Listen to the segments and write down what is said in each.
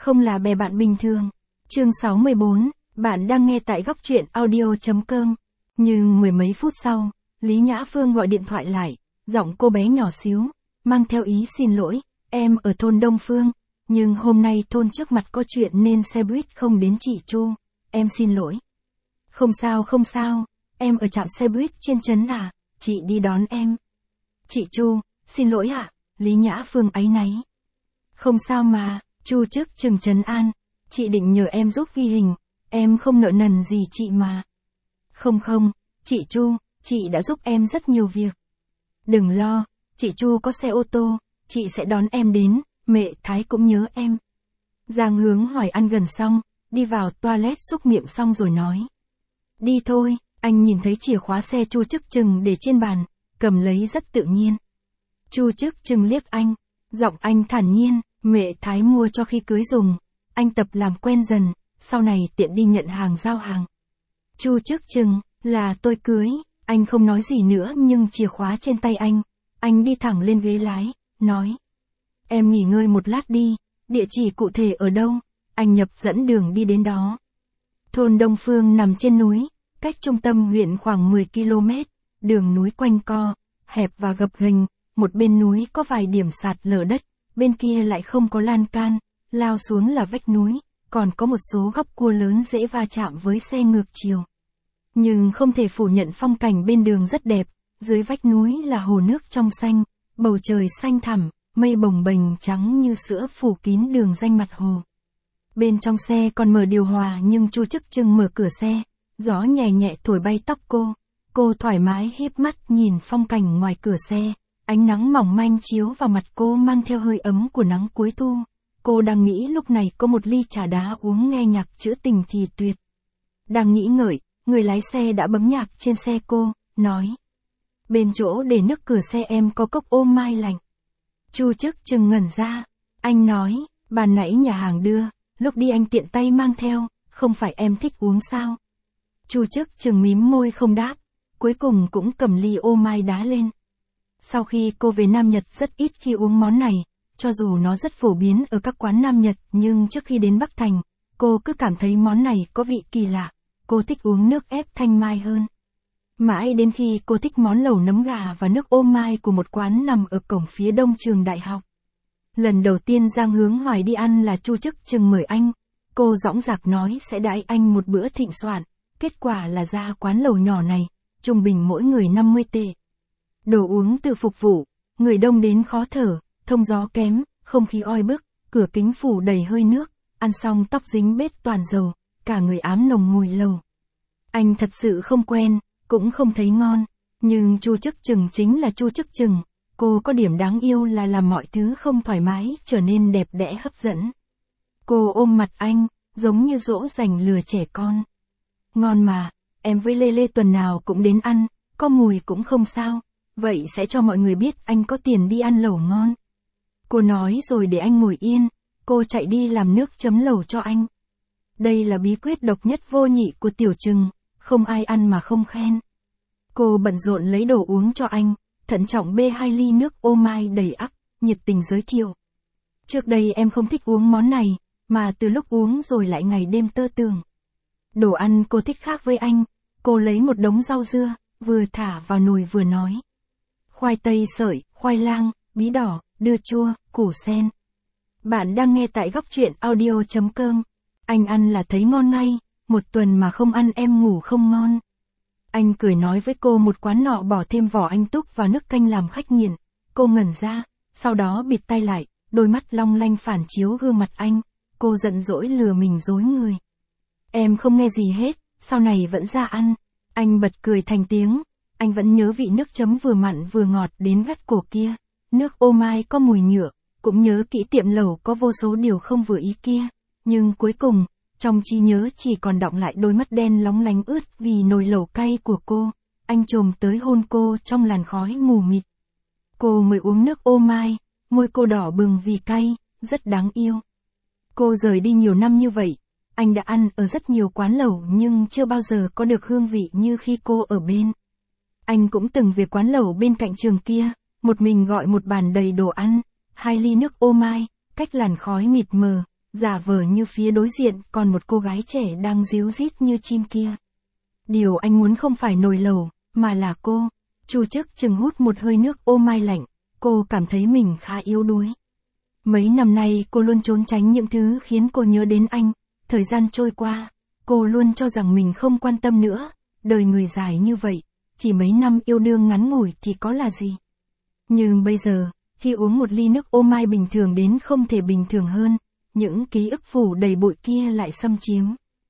không là bè bạn bình thường. Chương 64, bạn đang nghe tại góc truyện audio.com. Nhưng mười mấy phút sau, Lý Nhã Phương gọi điện thoại lại, giọng cô bé nhỏ xíu, mang theo ý xin lỗi, em ở thôn Đông Phương, nhưng hôm nay thôn trước mặt có chuyện nên xe buýt không đến chị Chu, em xin lỗi. Không sao, em ở trạm xe buýt trên trấn à, chị đi đón em. Chị Chu, xin lỗi ạ, Lý Nhã Phương áy náy. Không sao mà, Chu trước chừng trấn an, chị định nhờ em giúp ghi hình, em không nợ nần gì chị mà. Không, chị Chu, chị đã giúp em rất nhiều việc. Đừng lo, chị Chu có xe ô tô, chị sẽ đón em đến, mẹ Thái cũng nhớ em. Giang Hướng hỏi ăn gần xong, đi vào toilet xúc miệng xong rồi nói. Đi thôi, anh nhìn thấy chìa khóa xe Chu Chức Chừng để trên bàn, cầm lấy rất tự nhiên. Chu Chức Chừng liếc anh, giọng anh thản nhiên, mẹ Thái mua cho khi cưới dùng, anh tập làm quen dần, sau này tiện đi nhận hàng giao hàng. Chu Chức Chừng, là tôi cưới, anh không nói gì nữa nhưng chìa khóa trên tay anh đi thẳng lên ghế lái, nói. Em nghỉ ngơi một lát đi, địa chỉ cụ thể ở đâu, anh nhập dẫn đường đi đến đó. Thôn Đông Phương nằm trên núi, cách trung tâm huyện khoảng 10 km, đường núi quanh co, hẹp và gập ghềnh, một bên núi có vài điểm sạt lở đất, bên kia lại không có lan can, lao xuống là vách núi, còn có một số góc cua lớn dễ va chạm với xe ngược chiều. Nhưng không thể phủ nhận phong cảnh bên đường rất đẹp, dưới vách núi là hồ nước trong xanh, bầu trời xanh thẳm, mây bồng bềnh trắng như sữa phủ kín đường ray mặt hồ. Bên trong xe còn mở điều hòa nhưng Chu Chức Chừng mở cửa xe, gió nhẹ nhẹ thổi bay tóc cô thoải mái híp mắt nhìn phong cảnh ngoài cửa xe, ánh nắng mỏng manh chiếu vào mặt cô mang theo hơi ấm của nắng cuối thu. Cô đang nghĩ lúc này có một ly trà đá uống nghe nhạc trữ tình thì tuyệt. Đang nghĩ ngợi, người lái xe đã bấm nhạc trên xe cô, nói. Bên chỗ để nước cửa xe em có cốc ô mai lạnh. Chu Chức Chừng ngẩn ra, anh nói, ban nãy nhà hàng đưa, lúc đi anh tiện tay mang theo, không phải em thích uống sao? Chu Chức Chừng mím môi không đáp, cuối cùng cũng cầm ly ô mai đá lên. Sau khi cô về Nam Nhật rất ít khi uống món này, cho dù nó rất phổ biến ở các quán Nam Nhật nhưng trước khi đến Bắc Thành, cô cứ cảm thấy món này có vị kỳ lạ, cô thích uống nước ép thanh mai hơn. Mãi đến khi cô thích món lẩu nấm gà và nước ô mai của một quán nằm ở cổng phía đông trường đại học. Lần đầu tiên Giang Hướng hỏi đi ăn là Chu Chức Chừng mời anh, cô dõng dạc nói sẽ đãi anh một bữa thịnh soạn, kết quả là ra quán lẩu nhỏ này, trung bình mỗi người 50 tệ. Đồ uống tự phục vụ, người đông đến khó thở, thông gió kém, không khí oi bức, cửa kính phủ đầy hơi nước, ăn xong tóc dính bết toàn dầu, cả người ám nồng mùi lẩu. Anh thật sự không quen, cũng không thấy ngon, nhưng Chu Chức Chừng chính là Chu Chức Chừng, cô có điểm đáng yêu là làm mọi thứ không thoải mái trở nên đẹp đẽ hấp dẫn. Cô ôm mặt anh, giống như dỗ dành lừa trẻ con. Ngon mà, em với Lê Lê tuần nào cũng đến ăn, có mùi cũng không sao, vậy sẽ cho mọi người biết anh có tiền đi ăn lẩu ngon. Cô nói rồi để anh ngồi yên, cô chạy đi làm nước chấm lẩu cho anh. Đây là bí quyết độc nhất vô nhị của Tiểu Chừng, không ai ăn mà không khen. Cô bận rộn lấy đồ uống cho anh, thận trọng bê 2 ly nước ô mai đầy ắp, nhiệt tình giới thiệu. Trước đây em không thích uống món này, mà từ lúc uống rồi lại ngày đêm tơ tưởng. Đồ ăn cô thích khác với anh, cô lấy một đống rau dưa, vừa thả vào nồi vừa nói. Khoai tây sợi, khoai lang, bí đỏ, dưa chua, củ sen. Bạn đang nghe tại góc truyện audio.com. Anh ăn là thấy ngon ngay, một tuần mà không ăn em ngủ không ngon. Anh cười nói với cô một quán nọ bỏ thêm vỏ anh túc vào nước canh làm khách nghiện. Cô ngẩn ra, sau đó bịt tay lại, đôi mắt long lanh phản chiếu gương mặt anh. Cô giận dỗi lừa mình dối người. Em không nghe gì hết, sau này vẫn ra ăn. Anh bật cười thành tiếng, anh vẫn nhớ vị nước chấm vừa mặn vừa ngọt đến gắt cổ kia. Nước ô mai có mùi nhựa, cũng nhớ kỹ tiệm lẩu có vô số điều không vừa ý kia. Nhưng cuối cùng, trong trí nhớ chỉ còn đọng lại đôi mắt đen lóng lánh ướt vì nồi lẩu cay của cô. Anh chồm tới hôn cô trong làn khói mù mịt. Cô mới uống nước ô mai, môi cô đỏ bừng vì cay, rất đáng yêu. Cô rời đi nhiều năm như vậy, anh đã ăn ở rất nhiều quán lẩu nhưng chưa bao giờ có được hương vị như khi cô ở bên. Anh cũng từng về quán lẩu bên cạnh trường kia, một mình gọi một bàn đầy đồ ăn, 2 ly nước ô mai, cách làn khói mịt mờ, giả vờ như phía đối diện còn một cô gái trẻ đang ríu rít như chim kia. Điều anh muốn không phải nồi lẩu, mà là cô. Chu Chức Chừng hút một hơi nước ô mai lạnh, cô cảm thấy mình khá yếu đuối. Mấy năm nay cô luôn trốn tránh những thứ khiến cô nhớ đến anh, thời gian trôi qua, cô luôn cho rằng mình không quan tâm nữa, đời người dài như vậy, chỉ mấy năm yêu đương ngắn ngủi thì có là gì. Nhưng bây giờ, khi uống một ly nước ô mai bình thường đến không thể bình thường hơn, những ký ức phủ đầy bụi kia lại xâm chiếm.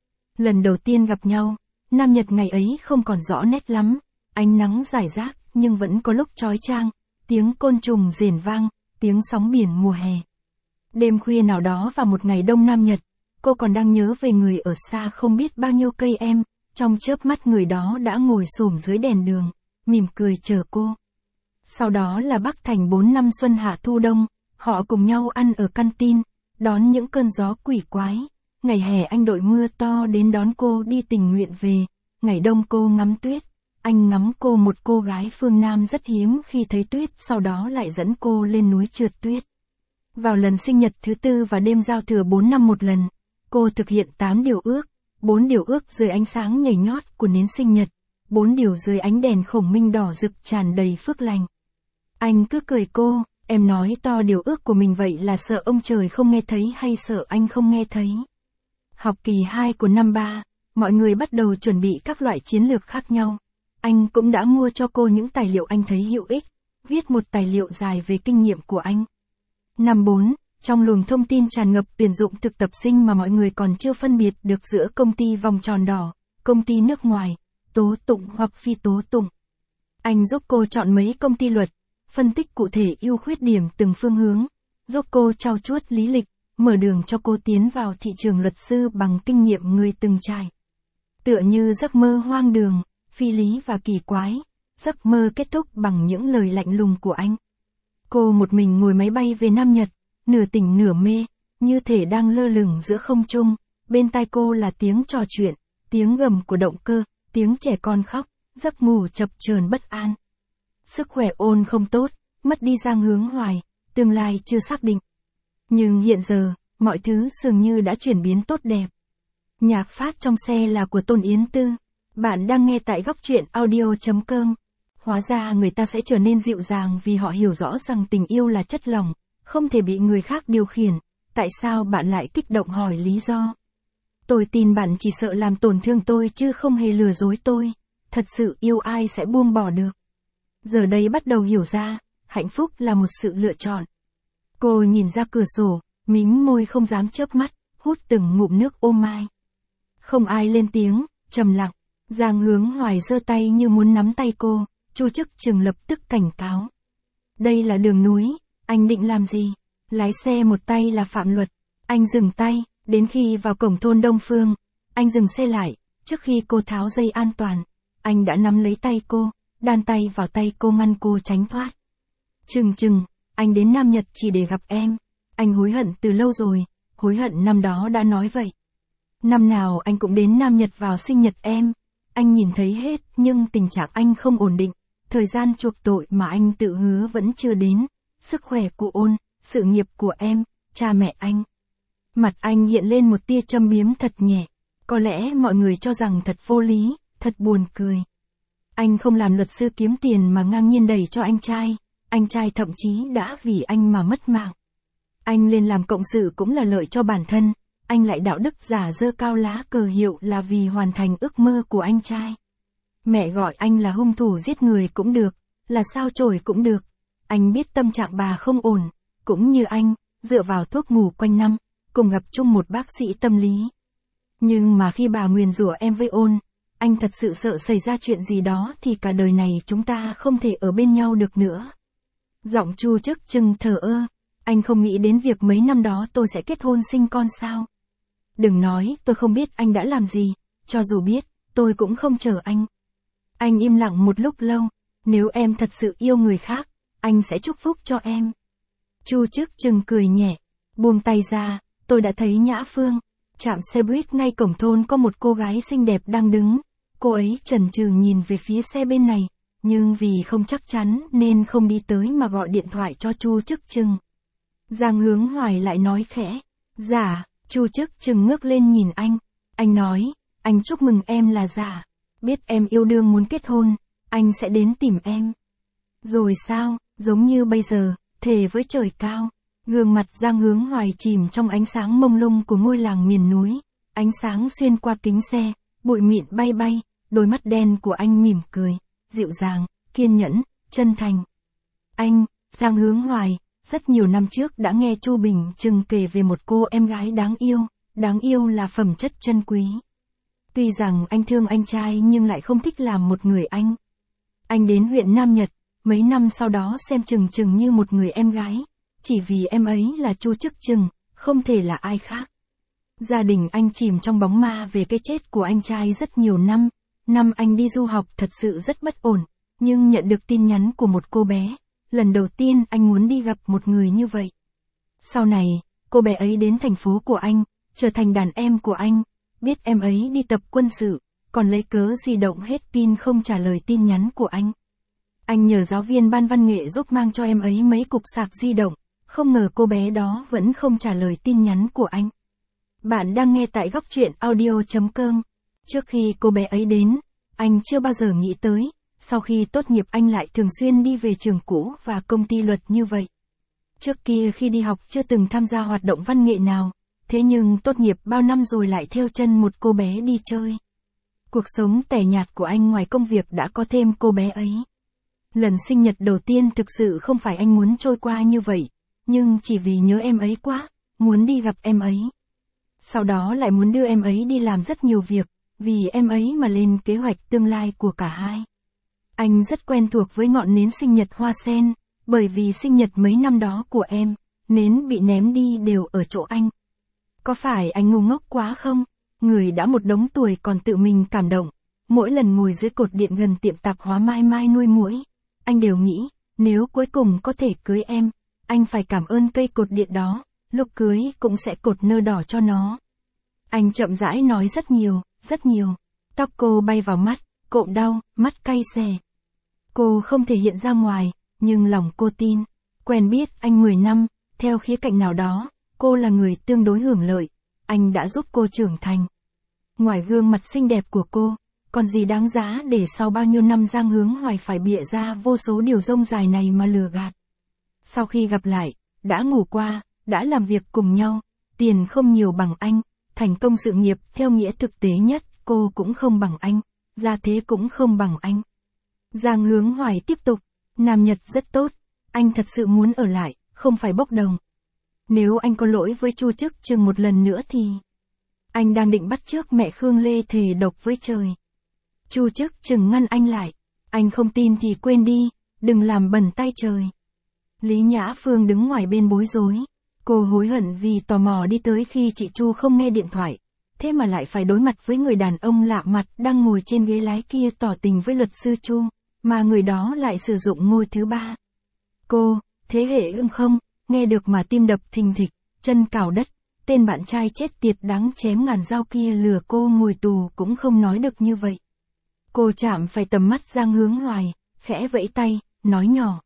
Lần đầu tiên gặp nhau, Nam Nhật ngày ấy không còn rõ nét lắm, ánh nắng rải rác nhưng vẫn có lúc chói chang, tiếng côn trùng rền vang, tiếng sóng biển mùa hè. Đêm khuya nào đó vào một ngày đông Nam Nhật, cô còn đang nhớ về người ở xa không biết bao nhiêu cây em, trong chớp mắt người đó đã ngồi xổm dưới đèn đường, mỉm cười chờ cô. Sau đó là Bắc Thành 4 năm xuân hạ thu đông, họ cùng nhau ăn ở canteen, đón những cơn gió quỷ quái. Ngày hè anh đội mưa to đến đón cô đi tình nguyện về, ngày đông cô ngắm tuyết, anh ngắm cô, một cô gái phương Nam rất hiếm khi thấy tuyết, sau đó lại dẫn cô lên núi trượt tuyết. Vào lần sinh nhật thứ 4 và đêm giao thừa 4 năm một lần, cô thực hiện 8 điều ước, 4 điều ước dưới ánh sáng nhảy nhót của nến sinh nhật, 4 điều dưới ánh đèn khổng minh đỏ rực tràn đầy phước lành. Anh cứ cười cô, em nói to điều ước của mình vậy là sợ ông trời không nghe thấy hay sợ anh không nghe thấy. Học kỳ 2 của năm 3, mọi người bắt đầu chuẩn bị các loại chiến lược khác nhau. Anh cũng đã mua cho cô những tài liệu anh thấy hữu ích, viết một tài liệu dài về kinh nghiệm của anh. Năm 4, trong luồng thông tin tràn ngập tuyển dụng thực tập sinh mà mọi người còn chưa phân biệt được giữa công ty vòng tròn đỏ, công ty nước ngoài, tố tụng hoặc phi tố tụng. Anh giúp cô chọn mấy công ty luật, phân tích cụ thể ưu khuyết điểm từng phương hướng, giúp cô trau chuốt lý lịch, mở đường cho cô tiến vào thị trường luật sư bằng kinh nghiệm người từng trải. Tựa như giấc mơ hoang đường, phi lý và kỳ quái, giấc mơ kết thúc bằng những lời lạnh lùng của anh. Cô một mình ngồi máy bay về Nam Nhật, nửa tỉnh nửa mê, như thể đang lơ lửng giữa không trung, bên tai cô là tiếng trò chuyện, tiếng gầm của động cơ, tiếng trẻ con khóc, giấc ngủ chập chờn bất an. Sức khỏe ôn không tốt, mất đi Giang Hướng Hoài, tương lai chưa xác định. Nhưng hiện giờ, mọi thứ dường như đã chuyển biến tốt đẹp. Nhạc phát trong xe là của Tôn Yến Tư. Bạn đang nghe tại góc truyện audio.com. Hóa ra người ta sẽ trở nên dịu dàng vì họ hiểu rõ rằng tình yêu là chất lỏng, không thể bị người khác điều khiển. Tại sao bạn lại kích động hỏi lý do? Tôi tin bạn chỉ sợ làm tổn thương tôi chứ không hề lừa dối tôi. Thật sự yêu ai sẽ buông bỏ được. Giờ đây bắt đầu hiểu ra, hạnh phúc là một sự lựa chọn. Cô nhìn ra cửa sổ, mím môi không dám chớp mắt, hút từng ngụm nước ô mai. Không ai lên tiếng, trầm lặng. Giang Hướng Hoài giơ tay như muốn nắm tay cô, Chu Chức Chừng lập tức cảnh cáo. Đây là đường núi, anh định làm gì? Lái xe một tay là phạm luật. Anh dừng tay, đến khi vào cổng thôn Đông Phương, anh dừng xe lại, trước khi cô tháo dây an toàn, anh đã nắm lấy tay cô, đan tay vào tay cô ngăn cô tránh thoát. Chừng, anh đến Nam Nhật chỉ để gặp em. Anh hối hận từ lâu rồi, hối hận năm đó đã nói vậy. Năm nào anh cũng đến Nam Nhật vào sinh nhật em. Anh nhìn thấy hết, nhưng tình trạng anh không ổn định. Thời gian chuộc tội mà anh tự hứa vẫn chưa đến. Sức khỏe của Ôn, sự nghiệp của em, cha mẹ anh. Mặt anh hiện lên một tia châm biếm thật nhẹ. Có lẽ mọi người cho rằng thật vô lý, thật buồn cười. Anh không làm luật sư kiếm tiền mà ngang nhiên đẩy cho anh trai. Anh trai thậm chí đã vì anh mà mất mạng. Anh lên làm cộng sự cũng là lợi cho bản thân. Anh lại đạo đức giả dơ cao lá cờ hiệu là vì hoàn thành ước mơ của anh trai. Mẹ gọi anh là hung thủ giết người cũng được, là sao chổi cũng được. Anh biết tâm trạng bà không ổn, cũng như anh, dựa vào thuốc ngủ quanh năm, cùng gặp chung một bác sĩ tâm lý. Nhưng mà khi bà nguyền rủa em với Ôn, anh thật sự sợ xảy ra chuyện gì đó thì cả đời này chúng ta không thể ở bên nhau được nữa. Giọng Chu Chức Chừng thờ ơ, anh không nghĩ đến việc mấy năm đó tôi sẽ kết hôn sinh con sao? Đừng nói tôi không biết anh đã làm gì, cho dù biết, tôi cũng không chờ anh. Anh im lặng một lúc lâu, nếu em thật sự yêu người khác, anh sẽ chúc phúc cho em. Chu Chức Chừng cười nhẹ, buông tay ra, tôi đã thấy Nhã Phương. Trạm xe buýt ngay cổng thôn có một cô gái xinh đẹp đang đứng, cô ấy chần chừ nhìn về phía xe bên này, nhưng vì không chắc chắn nên không đi tới mà gọi điện thoại cho Chu Chức Chừng. Giang Hướng Hoài lại nói khẽ, dạ, Chu Chức Trừng ngước lên nhìn anh. Anh nói, anh chúc mừng em là giả. Biết em yêu đương muốn kết hôn, anh sẽ đến tìm em. Rồi sao, giống như bây giờ, thề với trời cao. Gương mặt Giang Hướng Hoài chìm trong ánh sáng mông lung của ngôi làng miền núi. Ánh sáng xuyên qua kính xe, bụi mịn bay bay, đôi mắt đen của anh mỉm cười, dịu dàng, kiên nhẫn, chân thành. Anh, Giang Hướng Hoài, rất nhiều năm trước đã nghe Chu Bình Trừng kể về một cô em gái đáng yêu là phẩm chất chân quý. Tuy rằng anh thương anh trai nhưng lại không thích làm một người anh. Anh đến huyện Nam Nhật, mấy năm sau đó xem Trừng Trừng như một người em gái, chỉ vì em ấy là Chu Chức Trừng, không thể là ai khác. Gia đình anh chìm trong bóng ma về cái chết của anh trai rất nhiều năm. Năm anh đi du học thật sự rất bất ổn, nhưng nhận được tin nhắn của một cô bé. Lần đầu tiên anh muốn đi gặp một người như vậy. Sau này, cô bé ấy đến thành phố của anh, trở thành đàn em của anh. Biết em ấy đi tập quân sự, còn lấy cớ di động hết pin không trả lời tin nhắn của anh. Anh nhờ giáo viên ban văn nghệ giúp mang cho em ấy mấy cục sạc di động, không ngờ cô bé đó vẫn không trả lời tin nhắn của anh. Bạn đang nghe tại góc truyện audio.com. Trước khi cô bé ấy đến, anh chưa bao giờ nghĩ tới, sau khi tốt nghiệp anh lại thường xuyên đi về trường cũ và công ty luật như vậy. Trước kia khi đi học chưa từng tham gia hoạt động văn nghệ nào, thế nhưng tốt nghiệp bao năm rồi lại theo chân một cô bé đi chơi. Cuộc sống tẻ nhạt của anh ngoài công việc đã có thêm cô bé ấy. Lần sinh nhật đầu tiên thực sự không phải anh muốn trôi qua như vậy, nhưng chỉ vì nhớ em ấy quá, muốn đi gặp em ấy. Sau đó lại muốn đưa em ấy đi làm rất nhiều việc, vì em ấy mà lên kế hoạch tương lai của cả hai. Anh rất quen thuộc với ngọn nến sinh nhật hoa sen, bởi vì sinh nhật mấy năm đó của em, nến bị ném đi đều ở chỗ anh. Có phải anh ngu ngốc quá không? Người đã một đống tuổi còn tự mình cảm động. Mỗi lần ngồi dưới cột điện gần tiệm tạp hóa Mai Mai nuôi muỗi, anh đều nghĩ, nếu cuối cùng có thể cưới em, anh phải cảm ơn cây cột điện đó, lúc cưới cũng sẽ cột nơ đỏ cho nó. Anh chậm rãi nói rất nhiều, rất nhiều. Tóc cô bay vào mắt, cộm đau, mắt cay xè. Cô không thể hiện ra ngoài, nhưng lòng cô tin. Quen biết anh 10 năm, theo khía cạnh nào đó, cô là người tương đối hưởng lợi. Anh đã giúp cô trưởng thành. Ngoài gương mặt xinh đẹp của cô, còn gì đáng giá để sau bao nhiêu năm Giang Hướng Hoài phải bịa ra vô số điều rông dài này mà lừa gạt. Sau khi gặp lại, đã ngủ qua, đã làm việc cùng nhau, tiền không nhiều bằng anh, thành công sự nghiệp theo nghĩa thực tế nhất, cô cũng không bằng anh, gia thế cũng không bằng anh. Giang Hướng Hoài tiếp tục, Nam Nhật rất tốt, anh thật sự muốn ở lại, không phải bốc đồng. Nếu anh có lỗi với Chu Chức Trừng một lần nữa thì... Anh đang định bắt chước mẹ Khương Lê thề độc với trời. Chu Chức Trừng ngăn anh lại. Anh không tin thì quên đi, đừng làm bẩn tay trời. Lý Nhã Phương đứng ngoài bên bối rối. Cô hối hận vì tò mò đi tới khi chị Chu không nghe điện thoại. Thế mà lại phải đối mặt với người đàn ông lạ mặt đang ngồi trên ghế lái kia tỏ tình với luật sư Chu, mà người đó lại sử dụng ngôi thứ ba. Cô, thế hệ ưng không, nghe được mà tim đập thình thịch, chân cào đất. Tên bạn trai chết tiệt đáng chém ngàn dao kia lừa cô ngồi tù cũng không nói được như vậy. Cô chạm phải tầm mắt Giang Hướng Hoài, khẽ vẫy tay, nói nhỏ.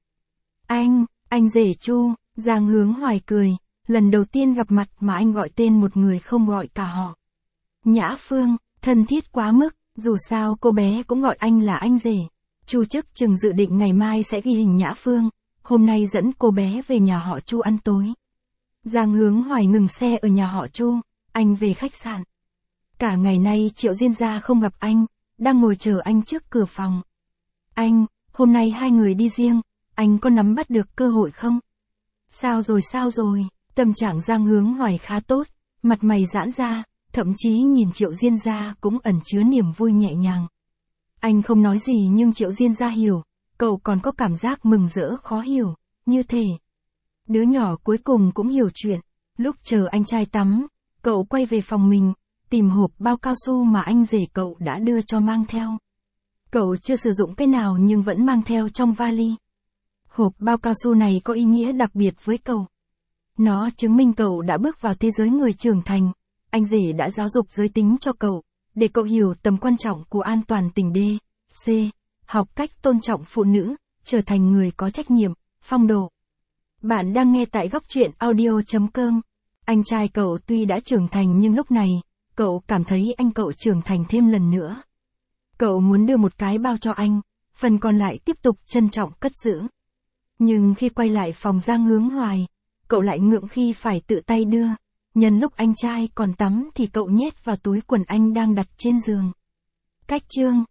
Anh rể Chu. Giang Hướng Hoài cười, lần đầu tiên gặp mặt mà anh gọi tên một người không gọi cả họ. Nhã Phương, thân thiết quá mức, dù sao cô bé cũng gọi anh là anh rể. Chu Chức Trừng dự định ngày mai sẽ ghi hình Nhã Phương, hôm nay dẫn cô bé về nhà họ Chu ăn tối. Giang Hướng Hoài ngừng xe ở nhà họ Chu, anh về khách sạn. Cả ngày nay Triệu Diên Gia không gặp anh, đang ngồi chờ anh trước cửa phòng. Anh, hôm nay hai người đi riêng, anh có nắm bắt được cơ hội không? Sao rồi, tâm trạng Giang Hướng Hoài khá tốt, mặt mày giãn ra, thậm chí nhìn Triệu Diên Gia cũng ẩn chứa niềm vui nhẹ nhàng. Anh không nói gì nhưng Triệu Diên Gia hiểu, cậu còn có cảm giác mừng rỡ khó hiểu, như thể đứa nhỏ cuối cùng cũng hiểu chuyện. Lúc chờ anh trai tắm, cậu quay về phòng mình, tìm hộp bao cao su mà anh rể cậu đã đưa cho mang theo. Cậu chưa sử dụng cái nào nhưng vẫn mang theo trong vali. Hộp bao cao su này có ý nghĩa đặc biệt với cậu. Nó chứng minh cậu đã bước vào thế giới người trưởng thành. Anh rể đã giáo dục giới tính cho cậu, để cậu hiểu tầm quan trọng của an toàn tình D.C. Học cách tôn trọng phụ nữ, trở thành người có trách nhiệm, phong độ. Bạn đang nghe tại góc truyện audio.com. Anh trai cậu tuy đã trưởng thành nhưng lúc này, cậu cảm thấy anh cậu trưởng thành thêm lần nữa. Cậu muốn đưa một cái bao cho anh, phần còn lại tiếp tục trân trọng cất giữ. Nhưng khi quay lại phòng Giang Hướng Hoài, cậu lại ngượng khi phải tự tay đưa. Nhân lúc anh trai còn tắm thì cậu nhét vào túi quần anh đang đặt trên giường. Cách chương